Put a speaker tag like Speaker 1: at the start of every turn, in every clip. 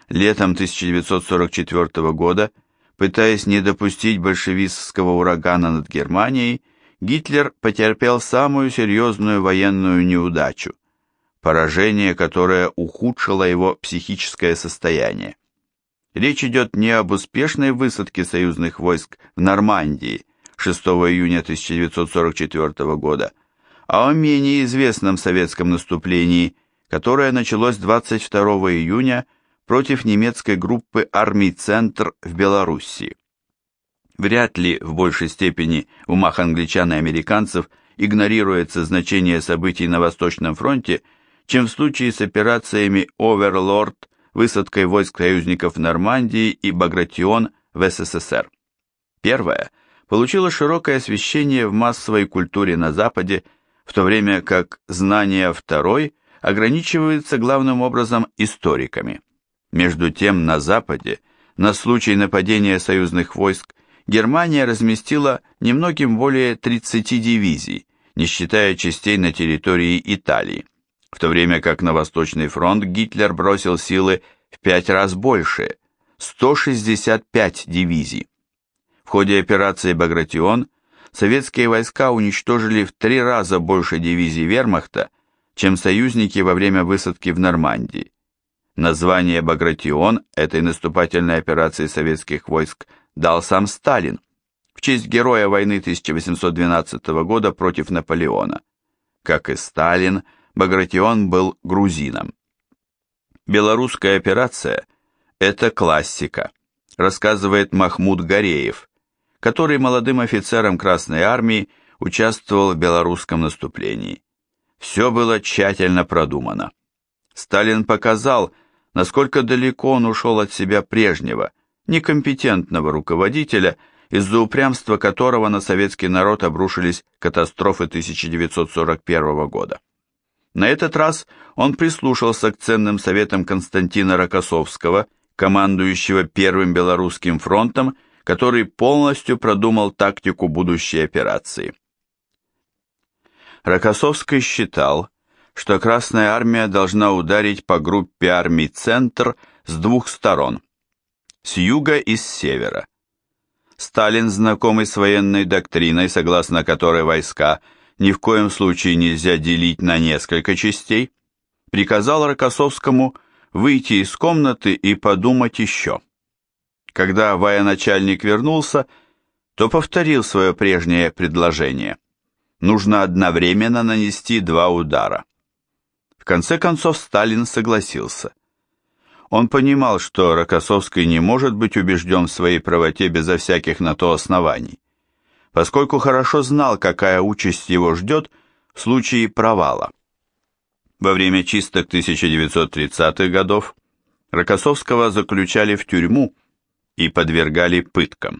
Speaker 1: Летом 1944 года, пытаясь не допустить большевистского урагана над Германией, Гитлер потерпел самую серьезную военную неудачу, поражение, которое ухудшило его психическое состояние. Речь идет не об успешной высадке союзных войск в Нормандии 6 июня 1944 года, а о менее известном советском наступлении, которое началось 22 июня против немецкой группы армий «Центр» в Белоруссии. Вряд ли в большей степени в умах англичан и американцев игнорируется значение событий на Восточном фронте, чем в случае с операциями «Оверлорд», высадкой войск союзников в Нормандии и «Багратион» в СССР. Первая получила широкое освещение в массовой культуре на Западе, в то время как знание второй ограничивается главным образом историками. Между тем, на Западе, на случай нападения союзных войск, Германия разместила немногим более 30 дивизий, не считая частей на территории Италии, в то время как на Восточный фронт Гитлер бросил силы в 5 раз больше – 165 дивизий. В ходе операции «Багратион» советские войска уничтожили в 3 раза больше дивизий вермахта, чем союзники во время высадки в Нормандии. Название «Багратион» этой наступательной операции советских войск дал сам Сталин в честь героя войны 1812 года против Наполеона. Как и Сталин, Багратион был грузином. Белорусская операция – это классика, рассказывает Махмуд Гореев, который молодым офицером Красной Армии участвовал в белорусском наступлении. Все было тщательно продумано. Сталин показал, насколько далеко он ушел от себя прежнего, некомпетентного руководителя, из-за упрямства которого на советский народ обрушились катастрофы 1941 года. На этот раз он прислушался к ценным советам Константина Рокоссовского, командующего Первым Белорусским фронтом, который полностью продумал тактику будущей операции. Рокоссовский считал, что Красная Армия должна ударить по группе армий «Центр» с 2 сторон, с юга и с севера. Сталин, знакомый с военной доктриной, согласно которой войска ни в коем случае нельзя делить на несколько частей, приказал Рокоссовскому выйти из комнаты и подумать еще. Когда военачальник вернулся, то повторил свое прежнее предложение. Нужно одновременно нанести 2 удара. В конце концов Сталин согласился. Он понимал, что Рокоссовский не может быть убежден в своей правоте безо всяких на то оснований, поскольку хорошо знал, какая участь его ждет в случае провала. Во время чисток 1930-х годов Рокоссовского заключали в тюрьму и подвергали пыткам.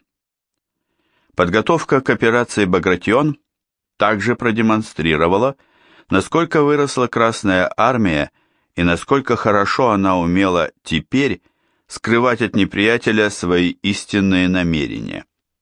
Speaker 1: Подготовка к операции «Багратион» также продемонстрировала, насколько выросла Красная Армия и насколько хорошо она умела теперь скрывать от неприятеля свои истинные намерения.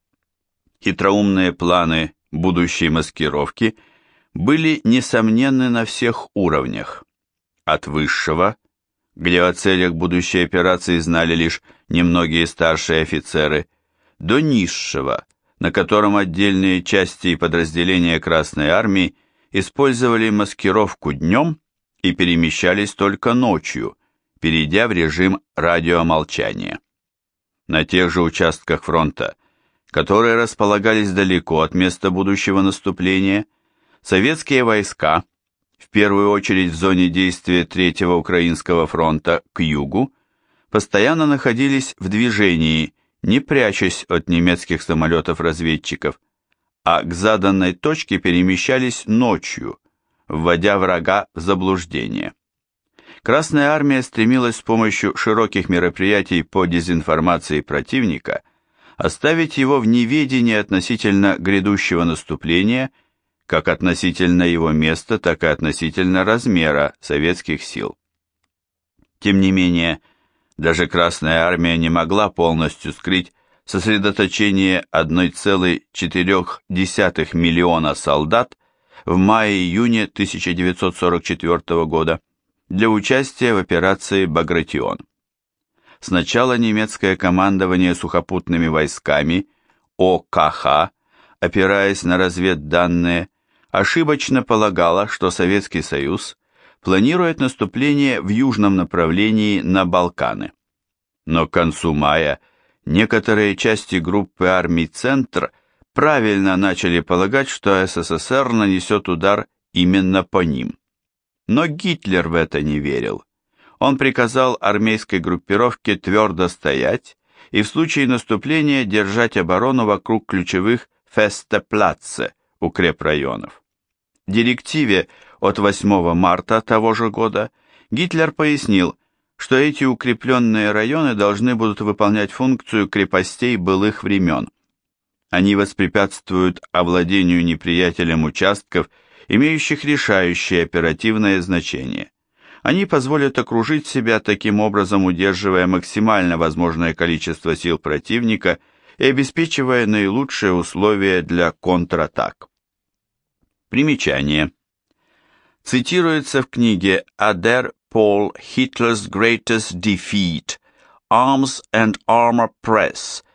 Speaker 1: Хитроумные планы будущей маскировки были несомненны на всех уровнях, от высшего, где о целях будущей операции знали лишь немногие старшие офицеры, до низшего, на котором отдельные части и подразделения Красной Армии использовали маскировку днем и перемещались только ночью, перейдя в режим радиомолчания. На тех же участках фронта, которые располагались далеко от места будущего наступления, советские войска, в первую очередь в зоне действия Третьего Украинского фронта к югу, постоянно находились в движении, не прячась от немецких самолетов-разведчиков, а к заданной точке перемещались ночью, вводя врага в заблуждение. Красная Армия стремилась с помощью широких мероприятий по дезинформации противника оставить его в неведении относительно грядущего наступления, как относительно его места, так и относительно размера советских сил. Тем не менее, даже Красная Армия не могла полностью скрыть сосредоточение 1,4 миллиона солдат в мае-июне 1944 года для участия в операции «Багратион». Сначала немецкое командование сухопутными войсками ОКХ, опираясь на разведданные, ошибочно полагало, что Советский Союз планирует наступление в южном направлении на Балканы. Но к концу мая некоторые части группы армий «Центр» правильно начали полагать, что СССР нанесет удар именно по ним. Но Гитлер в это не верил. Он приказал армейской группировке твердо стоять и в случае наступления держать оборону вокруг ключевых фестеплаце, укрепрайонов. В директиве от 8 марта того же года Гитлер пояснил, что эти укрепленные районы должны будут выполнять функцию крепостей былых времен. Они воспрепятствуют овладению неприятелем участков, имеющих решающее оперативное значение. Они позволят окружить себя, таким образом удерживая максимально возможное количество сил противника и обеспечивая наилучшие условия для контратак. Примечание. Цитируется в книге Adair Paul Hitler's Greatest Defeat, Arms and Armor Press,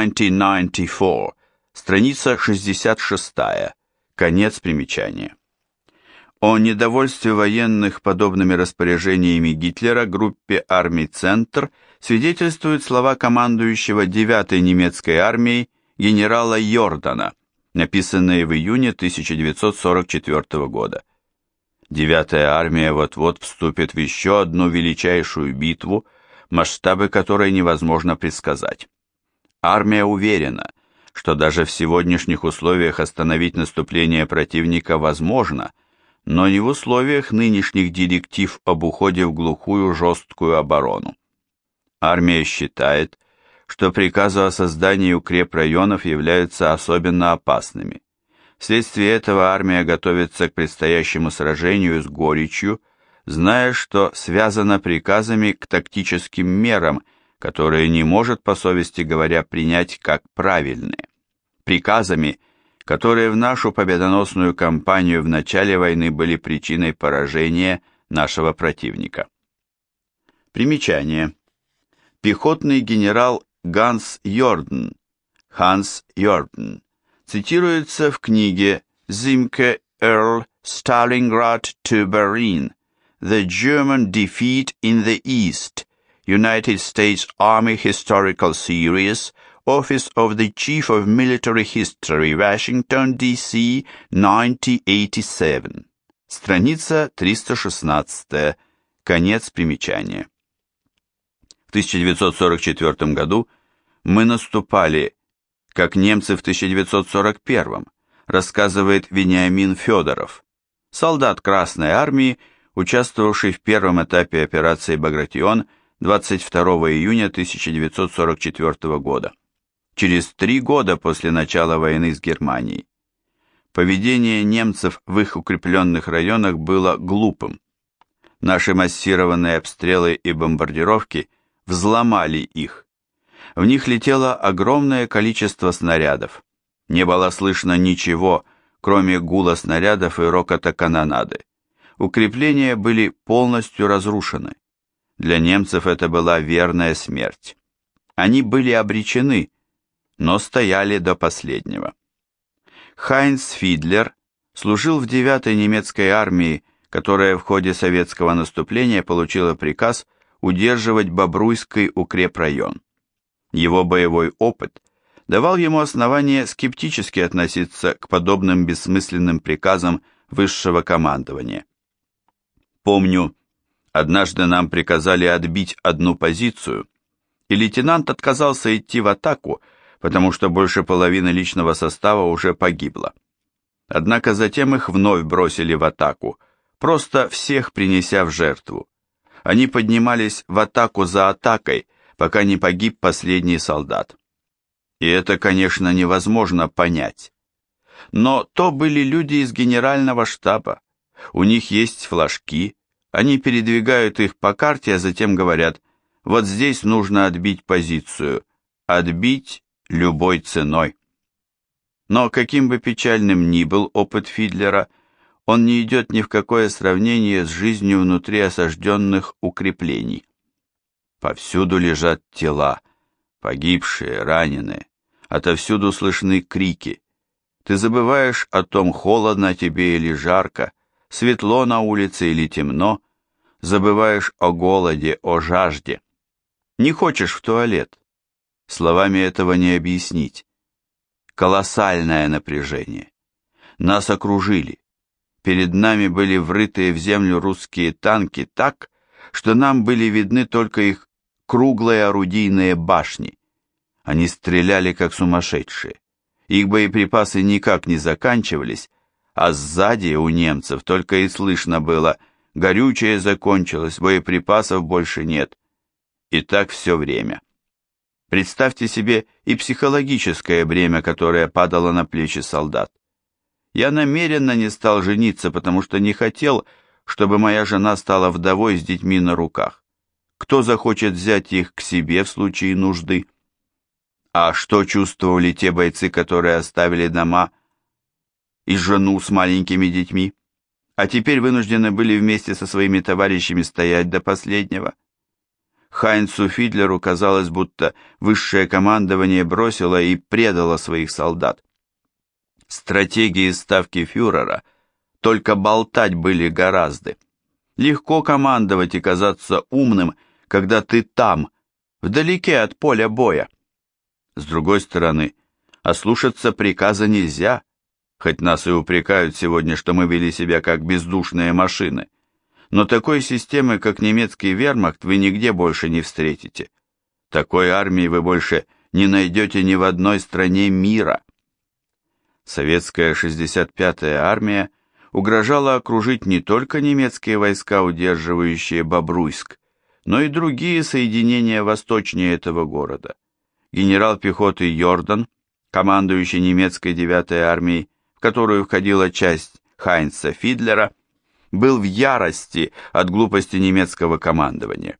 Speaker 1: 1994, страница 66, конец примечания. О недовольстве военных подобными распоряжениями Гитлера группе армий «Центр» свидетельствуют слова командующего 9-й немецкой армией генерала Йордана, написанные в июне 1944 года. 9-я армия вот-вот вступит в еще одну величайшую битву, масштабы которой невозможно предсказать. Армия уверена, что даже в сегодняшних условиях остановить наступление противника возможно, но не в условиях нынешних директив об уходе в глухую жесткую оборону. Армия считает, что приказы о создании укрепрайонов являются особенно опасными. Вследствие этого армия готовится к предстоящему сражению с горечью, зная, что связана приказами к тактическим мерам, которые не может, по совести говоря, принять как правильные. Приказами, которые в нашу победоносную кампанию в начале войны были причиной поражения нашего противника. Примечание. Пехотный генерал Ганс Йорден, цитируется в книге Зимке Эрл Stalingrad to Berlin, The German Defeat in the East, United States Army Historical Series, Office of the Chief of Military History, Washington, D.C., 1987. Страница 316, конец примечания. В 1944 году мы наступали, как немцы в 1941, рассказывает Вениамин Федоров, солдат Красной Армии, участвовавший в первом этапе операции «Багратион» 22 июня 1944 года, через 3 года после начала войны с Германией. Поведение немцев в их укрепленных районах было глупым. Наши массированные обстрелы и бомбардировки взломали их. В них летело огромное количество снарядов. Не было слышно ничего, кроме гула снарядов и рокота канонады. Укрепления были полностью разрушены. Для немцев это была верная смерть. Они были обречены, но стояли до последнего. Хайнц Фидлер служил в 9-й немецкой армии, которая в ходе советского наступления получила приказ удерживать Бобруйский укрепрайон. Его боевой опыт давал ему основание скептически относиться к подобным бессмысленным приказам высшего командования. Помню, однажды нам приказали отбить одну позицию, и лейтенант отказался идти в атаку, потому что больше половины личного состава уже погибло. Однако затем их вновь бросили в атаку, просто всех принеся в жертву. Они поднимались в атаку за атакой, пока не погиб последний солдат. И это, конечно, невозможно понять. Но то были люди из генерального штаба. У них есть флажки, они передвигают их по карте, а затем говорят: вот здесь нужно отбить позицию, отбить любой ценой. Но каким бы печальным ни был опыт Фидлера, он не идет ни в какое сравнение с жизнью внутри осажденных укреплений. Повсюду лежат тела, погибшие, раненые. Отовсюду слышны крики. Ты забываешь о том, холодно тебе или жарко, светло на улице или темно, забываешь о голоде, о жажде. Не хочешь в туалет. Словами этого не объяснить. Колоссальное напряжение. Нас окружили. Перед нами были врытые в землю русские танки так, что нам были видны только их круглые орудийные башни. Они стреляли как сумасшедшие. Их боеприпасы никак не заканчивались, а сзади у немцев только и слышно было: горючее закончилось, боеприпасов больше нет. И так все время. Представьте себе и психологическое бремя, которое падало на плечи солдат. Я намеренно не стал жениться, потому что не хотел, чтобы моя жена стала вдовой с детьми на руках. Кто захочет взять их к себе в случае нужды? А что чувствовали те бойцы, которые оставили дома и жену с маленькими детьми, а теперь вынуждены были вместе со своими товарищами стоять до последнего? Хайнцу Фидлеру казалось, будто высшее командование бросило и предало своих солдат. Стратегии ставки фюрера только болтать были гораздо. Легко командовать и казаться умным, когда ты там, вдалеке от поля боя. С другой стороны, ослушаться приказа нельзя, хоть нас и упрекают сегодня, что мы вели себя как бездушные машины. Но такой системы, как немецкий вермахт, вы нигде больше не встретите. Такой армии вы больше не найдете ни в одной стране мира. Советская 65-я армия угрожала окружить не только немецкие войска, удерживающие Бобруйск, но и другие соединения восточнее этого города. Генерал пехоты Йордан, командующий немецкой 9-й армией, в которую входила часть Хайнца Фидлера, был в ярости от глупости немецкого командования.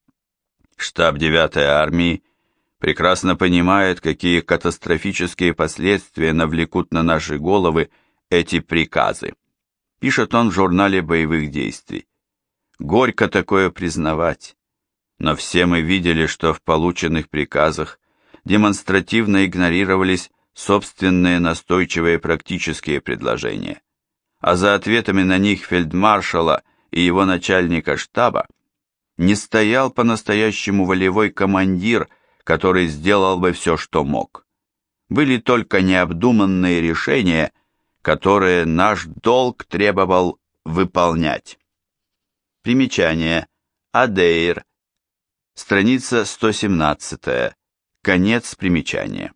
Speaker 1: Штаб 9-й армии прекрасно понимает, какие катастрофические последствия навлекут на наши головы эти приказы. Пишет он в журнале боевых действий. Горько такое признавать, но все мы видели, что в полученных приказах демонстративно игнорировались собственные настойчивые практические предложения, а за ответами на них фельдмаршала и его начальника штаба не стоял по-настоящему волевой командир, который сделал бы все, что мог. Были только необдуманные решения, которые наш долг требовал выполнять. Примечание. Адейр. Страница 117. Конец примечания.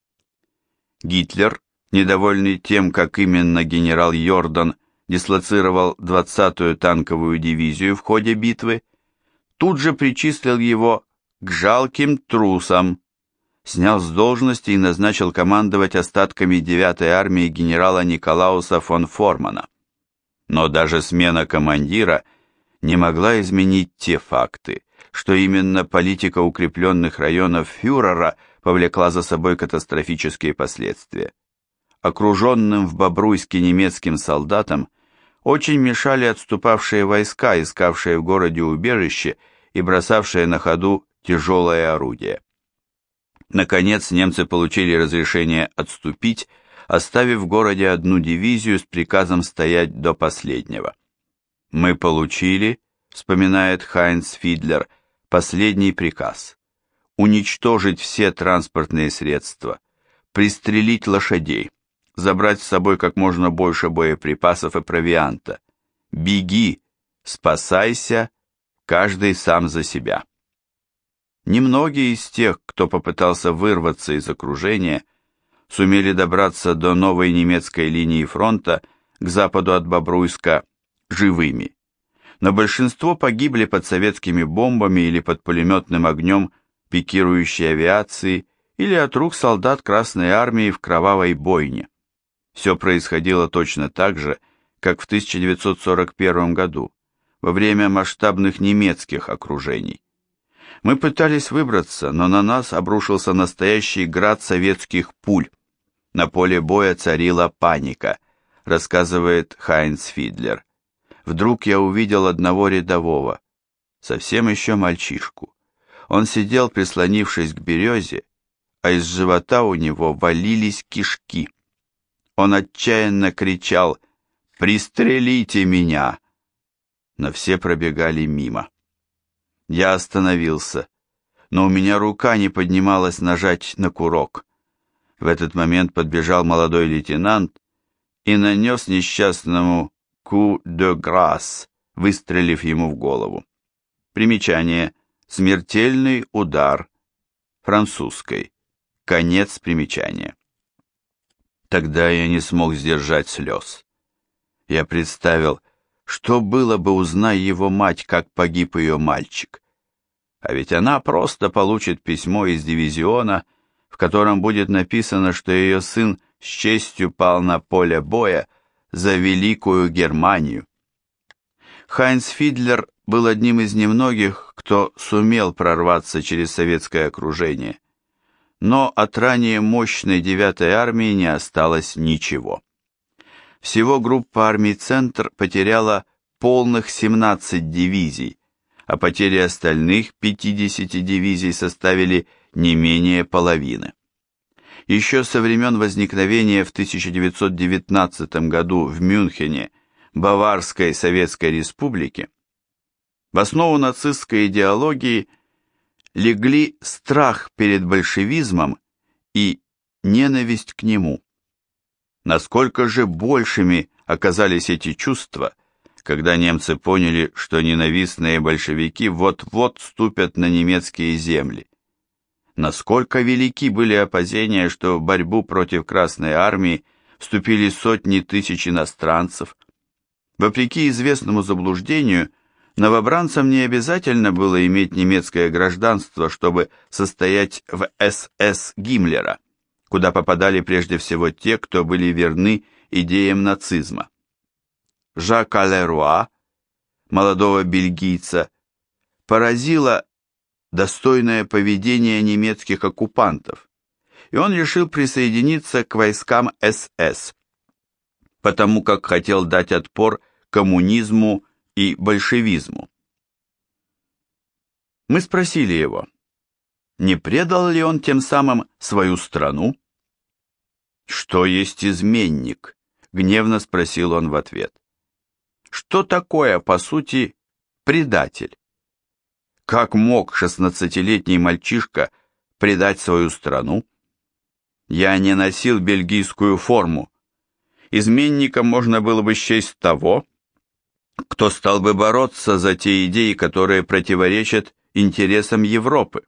Speaker 1: Гитлер, недовольный тем, как именно генерал Йордан дислоцировал 20-ю танковую дивизию в ходе битвы, тут же причислил его к жалким трусам, снял с должности и назначил командовать остатками 9-й армии генерала Николауса фон Формана. Но даже смена командира не могла изменить те факты, что именно политика укрепленных районов фюрера повлекла за собой катастрофические последствия. Окруженным в Бобруйске немецким солдатам очень мешали отступавшие войска, искавшие в городе убежище и бросавшие на ходу тяжелое орудие. Наконец немцы получили разрешение отступить, оставив в городе одну дивизию с приказом стоять до последнего. «Мы получили, — вспоминает Хайнц Фидлер, — последний приказ — уничтожить все транспортные средства, пристрелить лошадей, забрать с собой как можно больше боеприпасов и провианта. Беги, спасайся, каждый сам за себя». Немногие из тех, кто попытался вырваться из окружения, сумели добраться до новой немецкой линии фронта к западу от Бобруйска живыми, но большинство погибли под советскими бомбами или под пулеметным огнем пикирующей авиации или от рук солдат Красной Армии в кровавой бойне. Все происходило точно так же, как в 1941 году, во время масштабных немецких окружений. Мы пытались выбраться, но на нас обрушился настоящий град советских пуль. На поле боя царила паника, рассказывает Хайнц Фидлер. Вдруг я увидел одного рядового, совсем еще мальчишку. Он сидел, прислонившись к березе, а из живота у него валились кишки. Он отчаянно кричал: «Пристрелите меня!» Но все пробегали мимо. Я остановился, но у меня рука не поднималась нажать на курок. В этот момент подбежал молодой лейтенант и нанес несчастному coup de grâce, выстрелив ему в голову. Примечание: смертельный удар, французской. Конец примечания. Тогда я не смог сдержать слез. Я представил, что было бы, узнай его мать, как погиб ее мальчик. А ведь она просто получит письмо из дивизиона, в котором будет написано, что ее сын с честью пал на поле боя за Великую Германию. Хайнц Фидлер был одним из немногих, кто сумел прорваться через советское окружение. Но от ранее мощной 9-й армии не осталось ничего. Всего группа армий «Центр» потеряла полных 17 дивизий, а потери остальных 50 дивизий составили не менее половины. Еще со времен возникновения в 1919 году в Мюнхене Баварской Советской Республики в основу нацистской идеологии легли страх перед большевизмом и ненависть к нему. Насколько же большими оказались эти чувства, когда немцы поняли, что ненавистные большевики вот-вот ступят на немецкие земли. Насколько велики были опасения, что в борьбу против Красной Армии вступили сотни тысяч иностранцев. Вопреки известному заблуждению, новобранцам не обязательно было иметь немецкое гражданство, чтобы состоять в СС Гиммлера, куда попадали прежде всего те, кто были верны идеям нацизма. Жака Леруа, молодого бельгийца, поразило достойное поведение немецких оккупантов, и он решил присоединиться к войскам СС, потому как хотел дать отпор коммунизму и большевизму. Мы спросили его, не предал ли он тем самым свою страну? «Что есть изменник?» — гневно спросил он в ответ. Что такое, по сути, предатель? Как мог 16-летний мальчишка предать свою страну? Я не носил бельгийскую форму. Изменником можно было бы счесть того, кто стал бы бороться за те идеи, которые противоречат интересам Европы,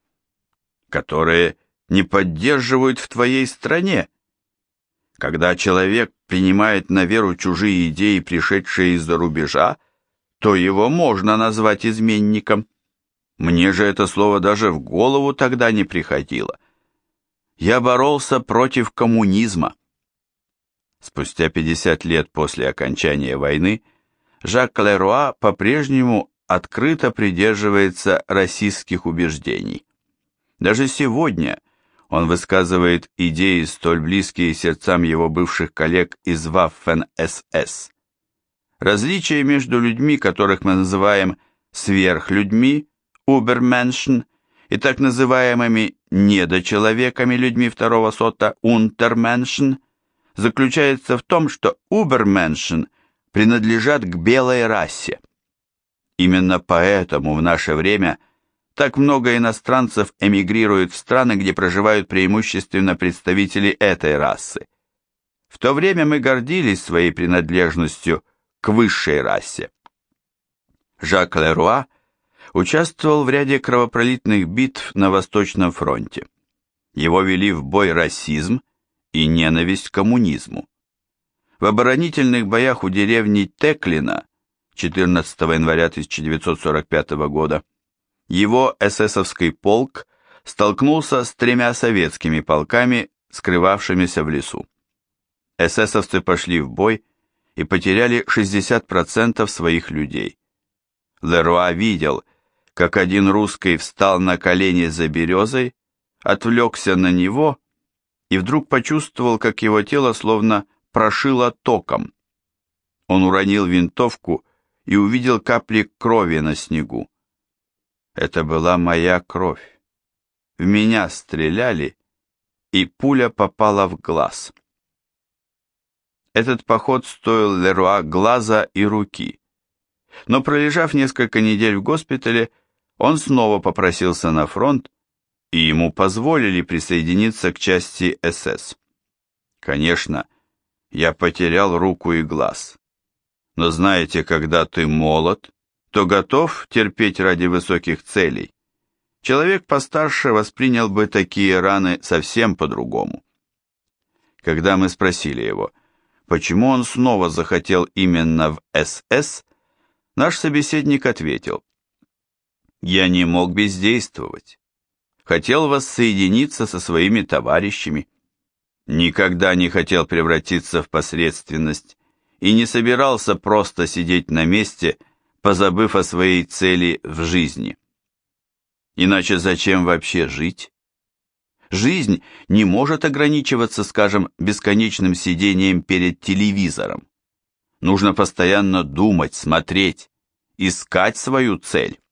Speaker 1: которые не поддерживают в твоей стране. Когда человек принимает на веру чужие идеи, пришедшие из-за рубежа, то его можно назвать изменником. Мне же это слово даже в голову тогда не приходило. Я боролся против коммунизма. Спустя 50 лет после окончания войны Жак Леруа по-прежнему открыто придерживается расистских убеждений. Даже сегодня он высказывает идеи, столь близкие сердцам его бывших коллег из Waffen-СС. Различия между людьми, которых мы называем сверхлюдьми, Übermenschen, и так называемыми недочеловеками, людьми второго сорта, Untermenschen, заключается в том, что Übermenschen принадлежат к белой расе. Именно поэтому в наше время так много иностранцев эмигрируют в страны, где проживают преимущественно представители этой расы. В то время мы гордились своей принадлежностью к высшей расе. Жак Леруа участвовал в ряде кровопролитных битв на Восточном фронте. Его вели в бой расизм и ненависть к коммунизму. В оборонительных боях у деревни Теклина 14 января 1945 года его эсэсовский полк столкнулся с 3 советскими полками, скрывавшимися в лесу. Эсэсовцы пошли в бой и потеряли 60% своих людей. Леруа видел, как один русский встал на колени за березой, отвлекся на него и вдруг почувствовал, как его тело словно прошило током. Он уронил винтовку и увидел капли крови на снегу. Это была моя кровь. В меня стреляли, и пуля попала в глаз. Этот поход стоил Леруа глаза и руки. Но пролежав несколько недель в госпитале, он снова попросился на фронт, и ему позволили присоединиться к части СС. Конечно, я потерял руку и глаз. Но знаете, когда ты молод, то готов терпеть ради высоких целей. Человек постарше воспринял бы такие раны совсем по-другому. Когда мы спросили его, почему он снова захотел именно в СС, наш собеседник ответил: «Я не мог бездействовать. Хотел воссоединиться со своими товарищами. Никогда не хотел превратиться в посредственность и не собирался просто сидеть на месте, позабыв о своей цели в жизни. Иначе зачем вообще жить? Жизнь не может ограничиваться, скажем, бесконечным сидением перед телевизором. Нужно постоянно думать, смотреть, искать свою цель.